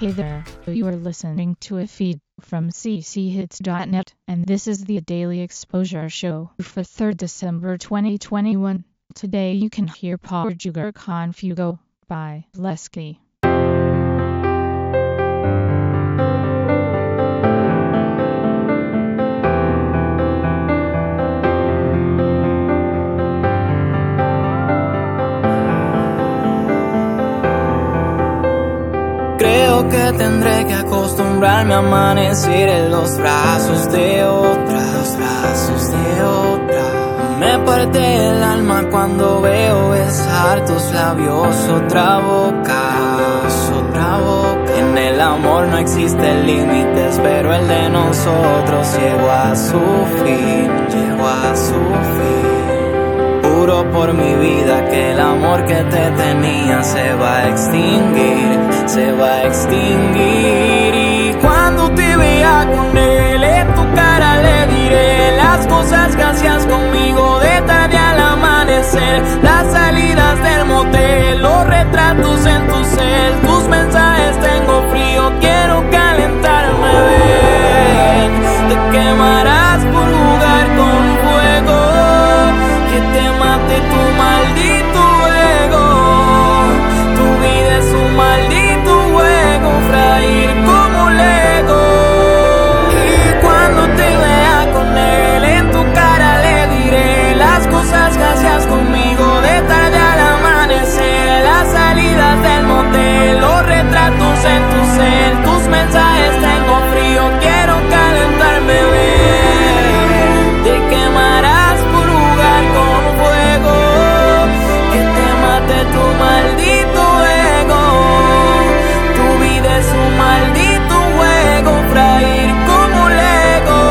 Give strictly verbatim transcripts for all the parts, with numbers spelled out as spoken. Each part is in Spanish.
Hey there, you are listening to a feed from c c hits dot net, and this is the Daily Exposure Show for third December twenty twenty-one. Today you can hear Portugal Confugo by Lesky. Creo que tendré que acostumbrarme a amanecer en los brazos de otra, los brazos de otra. Me parte el alma cuando veo besar tus labios, otra boca, otra boca. En el amor no existen límites, pero el de nosotros llegó a su fin, llegó a su fin. Juro por mi vida que el amor que te tenía se va a extinguir, se va a extinguir. Y cuando te vea con él, en tu cara le diré las cosas que hacías conmigo de tarde al amanecer, las salidas del motel, los retratos en tu cel, tus mensajes tengo frío, quiero calentarme, ven, te quemarás por jugar con fuego, que te mate tu maldito ego. Tu vida es un maldito juego, frágil como Lego. Y cuando te vea con él, en tu cara le diré las cosas que hacías conmigo de tarde al amanecer, las salidas del motel, los retratos en tu cel, tus mensajes tengo frío, quiero calentarme, ven, te quemarás por jugar con fuego, que te mate tu maldito ego. Tu vida es un maldito juego, frágil como Lego.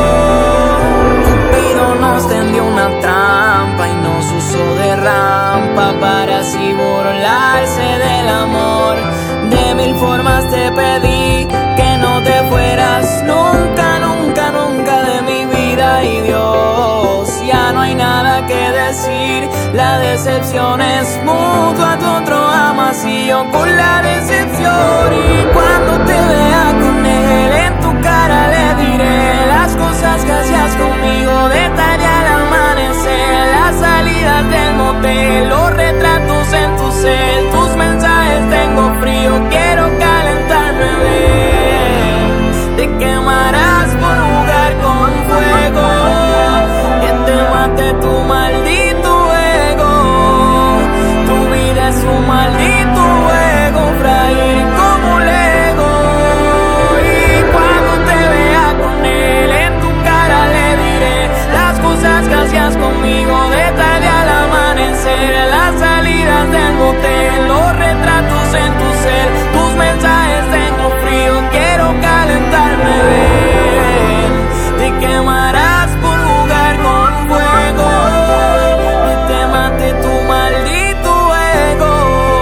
Cupido nos tendió una trampa y nos usó de rampa para así burlarse del amor. De mil formas te pedí que no te fueras nunca, nunca, nunca de mi vida, y Dios, ya no hay nada que decir. La decepción es mutua, tu otro amas y yo con la decepción. Y cuando te vea con él, en tu cara le diré las cosas que hacías conmigo de tarde al amanecer, las salidas del motel, los retratos en tu cel, tus mensajes tengo frío, quiero calentarme, ven, te quemarás por jugar con fuego, que te mate tu maldito ego. Tu vida es un maldito juego, frágil como Lego. Y cuando te vea con él, en tu cara le diré las cosas que hacías conmigo de tarde al amanecer, las salidas del motel, los retratos en tu cel, tus mensajes tengo frío, quiero calentarme, ven, te quemarás por jugar con fuego, que te mate tu maldito ego.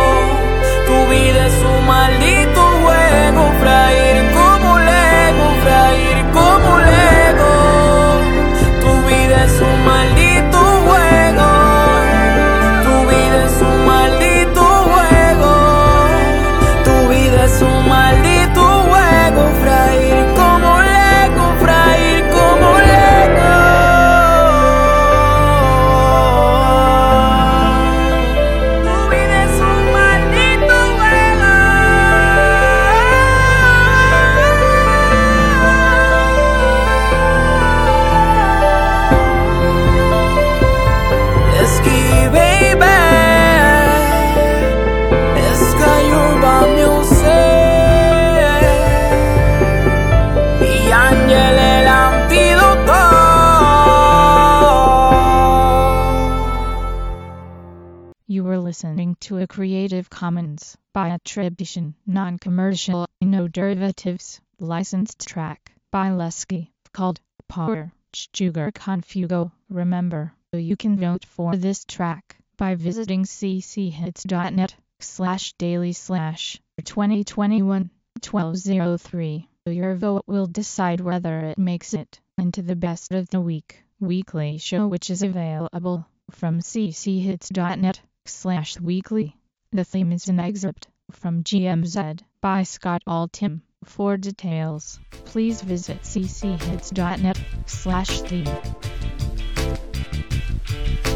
Tu vida es un maldito juego, frágil como Lego, frágil como Lego. Tu vida es un maldito juego, tu vida es un maldito juego, tu vida es un maldito juego, frágil como Lego, frágil como Lego. Tu vida es un maldito juego. Lesky, baby, Sky Urban Music y Ángel el antídoto. You were listening to a Creative Commons by attribution, non-commercial, no derivatives, licensed track by Lesky, called Portugal Confugo. Remember, you can vote for this track by visiting c c hits dot net slash daily slash twenty twenty-one twelve oh three. Your vote will decide whether it makes it into the best of the week weekly show, which is available from c c hits dot net slash weekly. The theme is an excerpt from G M Z by Scott Altham. For details, please visit c c hits dot net slash theme.